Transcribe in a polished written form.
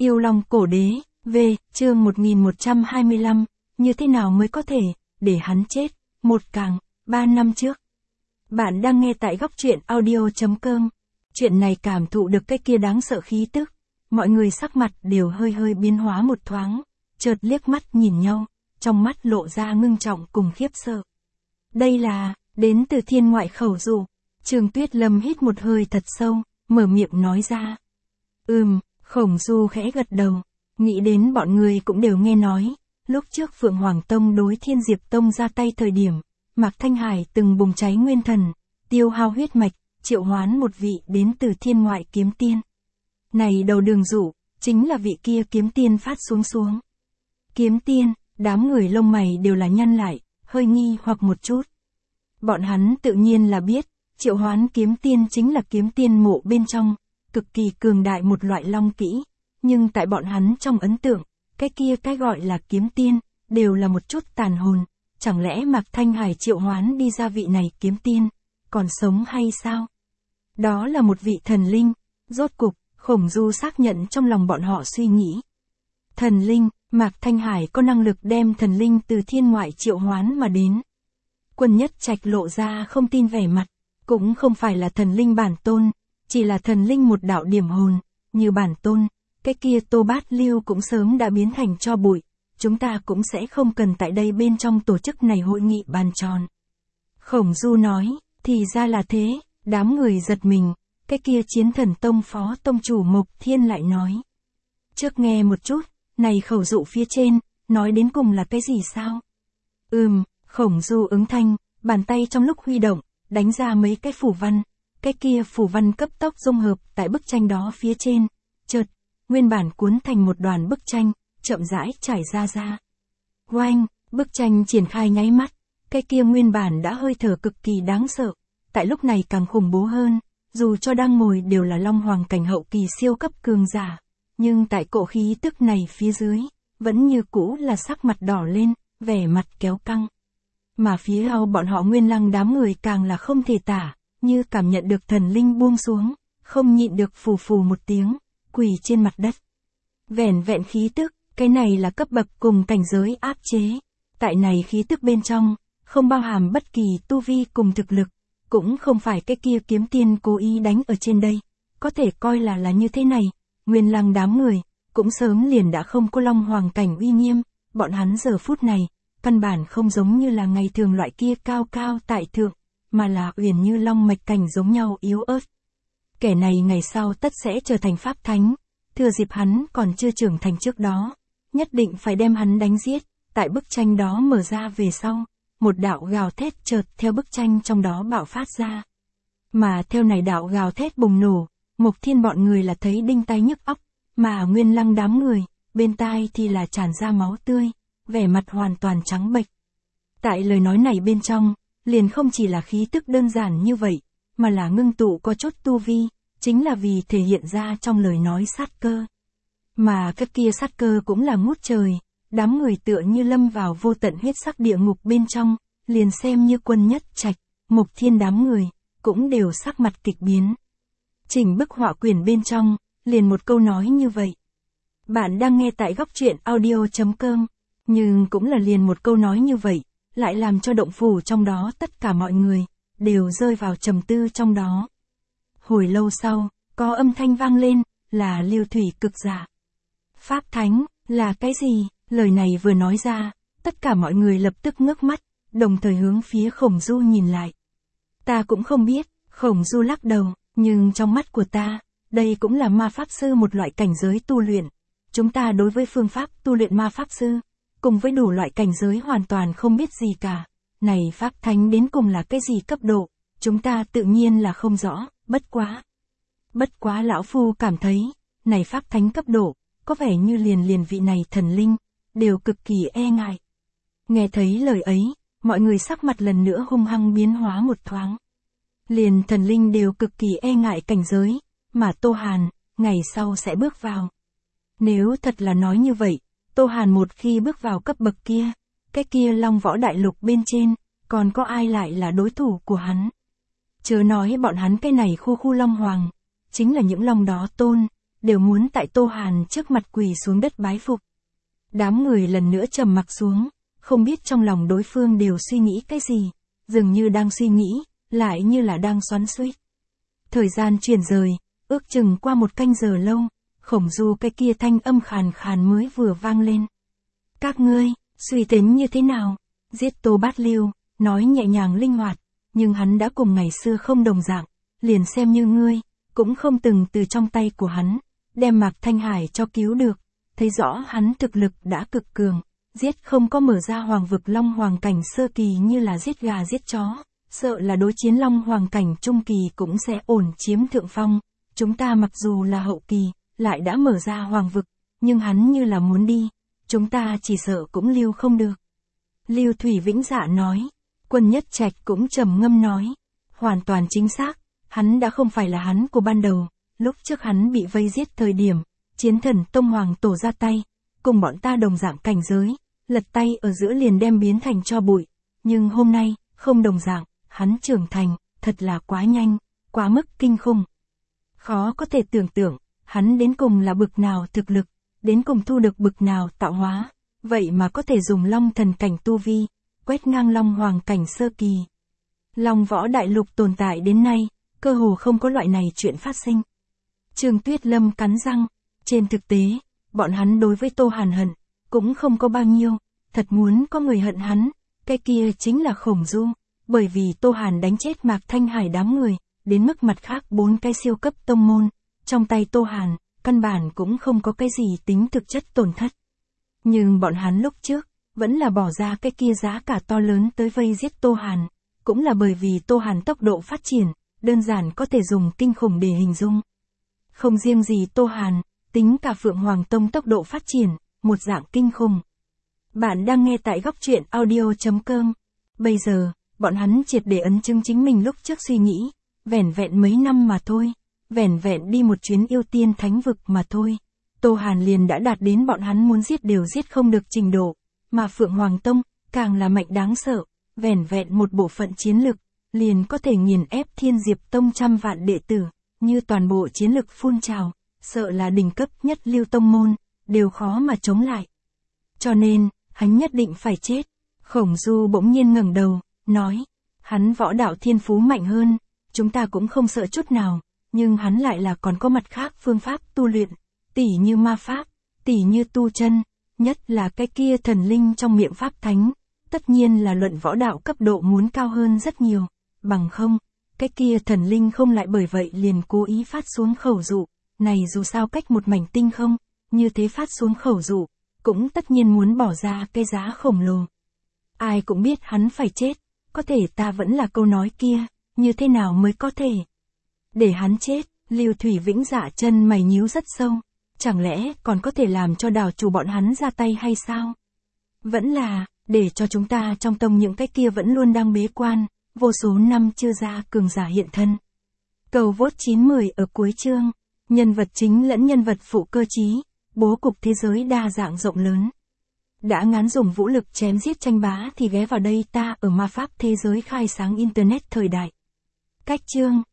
Yêu Long Cổ Đế, chương 1125, như thế nào mới có thể, để hắn chết, 3 năm trước. Bạn đang nghe tại góc truyện audio.com. Chuyện này cảm thụ được cái kia đáng sợ khí tức. Mọi người sắc mặt đều hơi biến hóa một thoáng, chợt liếc mắt nhìn nhau, trong mắt lộ ra ngưng trọng cùng khiếp sợ. Đây là, đến từ thiên ngoại khẩu dụ. Trường Tuyết Lâm hít một hơi thật sâu, mở miệng nói ra. Khổng Du khẽ gật đầu, nghĩ đến bọn người cũng đều nghe nói, lúc trước Phượng Hoàng Tông đối Thiên Diệp Tông ra tay thời điểm, Mạc Thanh Hải từng bùng cháy nguyên thần, tiêu hao huyết mạch, triệu hoán một vị đến từ thiên ngoại kiếm tiên. Này đầu đường dụ, chính là vị kia kiếm tiên phát xuống. Kiếm tiên, đám người lông mày đều là nhăn lại, hơi nghi hoặc một chút. Bọn hắn tự nhiên là biết, triệu hoán kiếm tiên chính là kiếm tiên mộ bên trong, cực kỳ cường đại một loại long kỹ, nhưng tại bọn hắn trong ấn tượng, cái gọi là kiếm tiên, đều là một chút tàn hồn, chẳng lẽ Mạc Thanh Hải triệu hoán đi ra vị này kiếm tiên, còn sống hay sao? Đó là một vị thần linh, rốt cục, Khổng Du xác nhận trong lòng bọn họ suy nghĩ. Thần linh, Mạc Thanh Hải có năng lực đem thần linh từ thiên ngoại triệu hoán mà đến. Quân Nhất Trạch lộ ra không tin vẻ mặt, cũng không phải là thần linh bản tôn, chỉ là thần linh một đạo điểm hồn, như bản tôn, cái kia Tô Bát Lưu cũng sớm đã biến thành tro bụi, chúng ta cũng sẽ không cần tại đây bên trong tổ chức này hội nghị bàn tròn. Khổng Du nói, thì ra là thế, đám người giật mình, cái kia Chiến Thần Tông phó tông chủ Mộc Thiên lại nói. Trước nghe một chút, này khẩu dụ phía trên, nói đến cùng là cái gì sao? Khổng Du ứng thanh, bàn tay trong lúc huy động, đánh ra mấy cái phù văn, cái kia phù văn cấp tốc dung hợp tại bức tranh đó phía trên, chợt, nguyên bản cuốn thành một đoàn bức tranh, chậm rãi trải ra. Oanh, bức tranh triển khai nháy mắt, cái kia nguyên bản đã hơi thở cực kỳ đáng sợ, tại lúc này càng khủng bố hơn, dù cho đang ngồi đều là Long Hoàng cảnh hậu kỳ siêu cấp cường giả, nhưng tại cỗ khí tức này phía dưới, vẫn như cũ là sắc mặt đỏ lên, vẻ mặt kéo căng. Mà phía sau bọn họ Nguyên Lăng đám người càng là không thể tả, như cảm nhận được thần linh buông xuống, không nhịn được phù một tiếng, quỳ trên mặt đất. Vẻn vẹn khí tức, cái này là cấp bậc cùng cảnh giới áp chế. Tại này khí tức bên trong, không bao hàm bất kỳ tu vi cùng thực lực, cũng không phải cái kia kiếm tiên cố ý đánh ở trên đây, có thể coi là như thế này. Nguyên Lăng đám người, cũng sớm liền đã không có Long Hoàng cảnh uy nghiêm, bọn hắn giờ phút này, căn bản không giống như là ngày thường loại kia cao tại thượng, mà là uyển như long mạch cảnh giống nhau yếu ớt. Kẻ này ngày sau tất sẽ trở thành pháp thánh, thừa dịp hắn còn chưa trưởng thành trước đó, nhất định phải đem hắn đánh giết. Tại bức tranh đó mở ra về sau, một đạo gào thét chợt theo bức tranh trong đó bạo phát ra. Mà theo này đạo gào thét bùng nổ, Mộc Thiên bọn người là thấy đinh tai nhức óc, mà Nguyên Lăng đám người, bên tai thì là tràn ra máu tươi, vẻ mặt hoàn toàn trắng bệch. Tại lời nói này bên trong, liền không chỉ là khí tức đơn giản như vậy, mà là ngưng tụ có chút tu vi, chính là vì thể hiện ra trong lời nói sát cơ. Mà cái kia sát cơ cũng là ngút trời, đám người tựa như lâm vào vô tận huyết sắc địa ngục bên trong, liền xem như Quân Nhất Trạch, Mộc Thiên đám người, cũng đều sắc mặt kịch biến. Chỉnh bức họa quyển bên trong, liền một câu nói như vậy. Bạn đang nghe tại góc truyện audio.com, nhưng cũng là liền một câu nói như vậy, lại làm cho động phủ trong đó tất cả mọi người, đều rơi vào trầm tư trong đó. Hồi lâu sau, có âm thanh vang lên, là Liêu Thủy cực giả. Pháp thánh, là cái gì? Lời này vừa nói ra, tất cả mọi người lập tức ngước mắt, đồng thời hướng phía Khổng Du nhìn lại. Ta cũng không biết, Khổng Du lắc đầu, nhưng trong mắt của ta, đây cũng là ma pháp sư một loại cảnh giới tu luyện. Chúng ta đối với phương pháp tu luyện ma pháp sư, cùng với đủ loại cảnh giới hoàn toàn không biết gì cả. Này pháp thánh đến cùng là cái gì cấp độ, chúng ta tự nhiên là không rõ, bất quá lão phu cảm thấy, này pháp thánh cấp độ, có vẻ như liền vị này thần linh, đều cực kỳ e ngại. Nghe thấy lời ấy, mọi người sắc mặt lần nữa hung hăng biến hóa một thoáng. Liền thần linh đều cực kỳ e ngại cảnh giới, mà Tô Hàn, ngày sau sẽ bước vào. Nếu thật là nói như vậy, Tô Hàn một khi bước vào cấp bậc kia, cái kia Long Võ Đại Lục bên trên, còn có ai lại là đối thủ của hắn? Chớ nói bọn hắn cái này khu Long Hoàng, chính là những Long đó tôn, đều muốn tại Tô Hàn trước mặt quỳ xuống đất bái phục. Đám người lần nữa trầm mặc xuống, không biết trong lòng đối phương đều suy nghĩ cái gì, dường như đang suy nghĩ, lại như là đang xoắn xuýt. Thời gian chuyển rời, ước chừng qua một canh giờ lâu, Khổng Du cái kia thanh âm khàn khàn mới vừa vang lên. Các ngươi, suy tính như thế nào? Giết Tô Bát Lưu, nói nhẹ nhàng linh hoạt, nhưng hắn đã cùng ngày xưa không đồng dạng, liền xem như ngươi, cũng không từng từ trong tay của hắn, đem Mạc Thanh Hải cho cứu được, thấy rõ hắn thực lực đã cực cường, giết không có mở ra hoàng vực Long Hoàng cảnh sơ kỳ như là giết gà giết chó, sợ là đối chiến Long Hoàng cảnh trung kỳ cũng sẽ ổn chiếm thượng phong, chúng ta mặc dù là hậu kỳ, lại đã mở ra hoàng vực, nhưng hắn như là muốn đi, chúng ta chỉ sợ cũng lưu không được. Lưu Thủy Vĩnh Dạ nói, Quân Nhất Trạch cũng trầm ngâm nói, hoàn toàn chính xác, hắn đã không phải là hắn của ban đầu, lúc trước hắn bị vây giết thời điểm, Chiến Thần Tông Hoàng tổ ra tay, cùng bọn ta đồng dạng cảnh giới, lật tay ở giữa liền đem biến thành tro bụi, nhưng hôm nay, không đồng dạng, hắn trưởng thành, thật là quá nhanh, quá mức kinh khủng. Khó có thể tưởng tượng, hắn đến cùng là bực nào thực lực, đến cùng thu được bực nào tạo hóa, vậy mà có thể dùng Long Thần cảnh tu vi, quét ngang Long Hoàng cảnh sơ kỳ. Long Võ Đại Lục tồn tại đến nay, cơ hồ không có loại này chuyện phát sinh. Trương Tuyết Lâm cắn răng, trên thực tế, bọn hắn đối với Tô Hàn hận, cũng không có bao nhiêu, thật muốn có người hận hắn, cái kia chính là Khổng Du, bởi vì Tô Hàn đánh chết Mạc Thanh Hải đám người, đến mức mặt khác 4 cái siêu cấp tông môn, trong tay Tô Hàn, căn bản cũng không có cái gì tính thực chất tổn thất. Nhưng bọn hắn lúc trước, vẫn là bỏ ra cái kia giá cả to lớn tới vây giết Tô Hàn, cũng là bởi vì Tô Hàn tốc độ phát triển, đơn giản có thể dùng kinh khủng để hình dung. Không riêng gì Tô Hàn, tính cả Phượng Hoàng Tông tốc độ phát triển, một dạng kinh khủng. Bạn đang nghe tại góc truyện audio.com. Bây giờ, bọn hắn triệt để ấn chứng chính mình lúc trước suy nghĩ, vẻn vẹn mấy năm mà thôi, vẻn vẹn đi một chuyến yêu tiên thánh vực mà thôi. Tô Hàn liền đã đạt đến bọn hắn muốn giết đều giết không được trình độ, mà Phượng Hoàng Tông, càng là mạnh đáng sợ, vẻn vẹn một bộ phận chiến lực, liền có thể nghiền ép Thiên Diệp Tông trăm vạn đệ tử, như toàn bộ chiến lực phun trào, sợ là đỉnh cấp nhất lưu tông môn, đều khó mà chống lại. Cho nên, hắn nhất định phải chết. Khổng Du bỗng nhiên ngẩng đầu, nói, hắn võ đạo thiên phú mạnh hơn, chúng ta cũng không sợ chút nào, nhưng hắn lại là còn có mặt khác phương pháp tu luyện, tỉ như ma pháp, tỉ như tu chân, nhất là cái kia thần linh trong miệng pháp thánh, tất nhiên là luận võ đạo cấp độ muốn cao hơn rất nhiều, bằng không, cái kia thần linh không lại bởi vậy liền cố ý phát xuống khẩu dụ, này dù sao cách một mảnh tinh không, như thế phát xuống khẩu dụ, cũng tất nhiên muốn bỏ ra cái giá khổng lồ. Ai cũng biết hắn phải chết, có thể ta vẫn là câu nói kia, như thế nào mới có thể để hắn chết. Lưu Thủy Vĩnh Dạ chân mày nhíu rất sâu, chẳng lẽ còn có thể làm cho đào chủ bọn hắn ra tay hay sao? Vẫn là, để cho chúng ta trong tông những cái kia vẫn luôn đang bế quan, vô số năm chưa ra cường giả hiện thân. Cầu vote 9-10 ở cuối chương, nhân vật chính lẫn nhân vật phụ cơ trí, bố cục thế giới đa dạng rộng lớn. Đã ngán dùng vũ lực chém giết tranh bá thì ghé vào đây ta ở ma pháp thế giới khai sáng internet thời đại. Cách chương